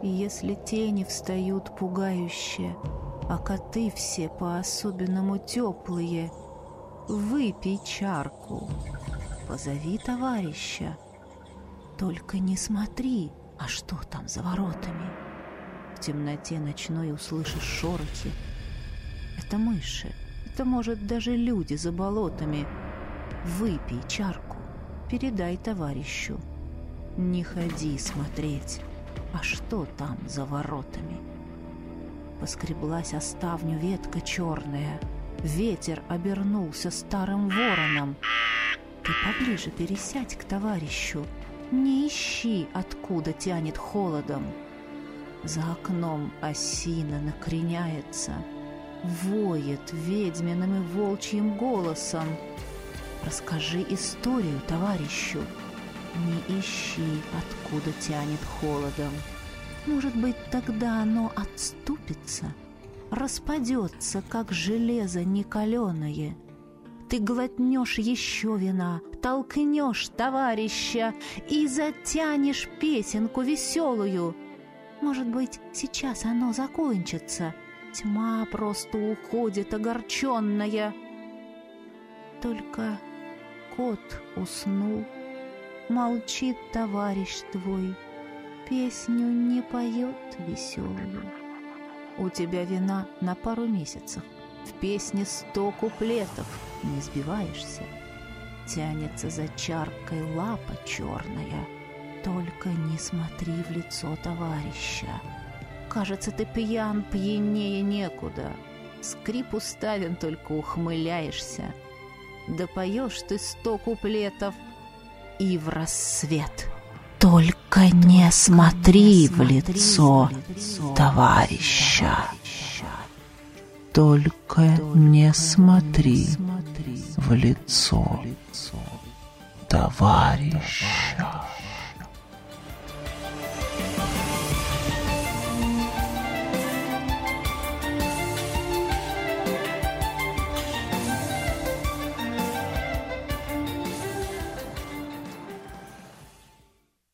И если тени встают пугающе, а коты все по-особенному теплые, выпей чарку, позови товарища. Только не смотри, а что там за воротами? В темноте ночной услышишь шорохи. Это мыши, это, может, даже люди за болотами. Выпей чарку, передай товарищу. Не ходи смотреть, а что там за воротами? Поскреблась о ставню ветка черная, ветер обернулся старым вороном. Ты поближе пересядь к товарищу, не ищи, откуда тянет холодом. За окном осина накреняется, воет ведьминым и волчьим голосом. Расскажи историю товарищу, не ищи, откуда тянет холодом. Может быть, тогда оно отступится, распадется, как железо некаленое. Ты глотнешь еще вина, толкнешь товарища и затянешь песенку веселую. Может быть, сейчас оно закончится, тьма просто уходит огорченная. Только кот уснул, молчит товарищ твой, песню не поет веселую. У тебя вина на пару месяцев, в песне 100 куплетов, не сбиваешься. Тянется за чаркой лапа черная, только не смотри в лицо товарища. Кажется, ты пьян, пьянее некуда. Скрип уставен, только ухмыляешься. Да поешь ты 100 куплетов и в рассвет. Только не смотри в лицо товарища. Только не смотри в лицо товарища.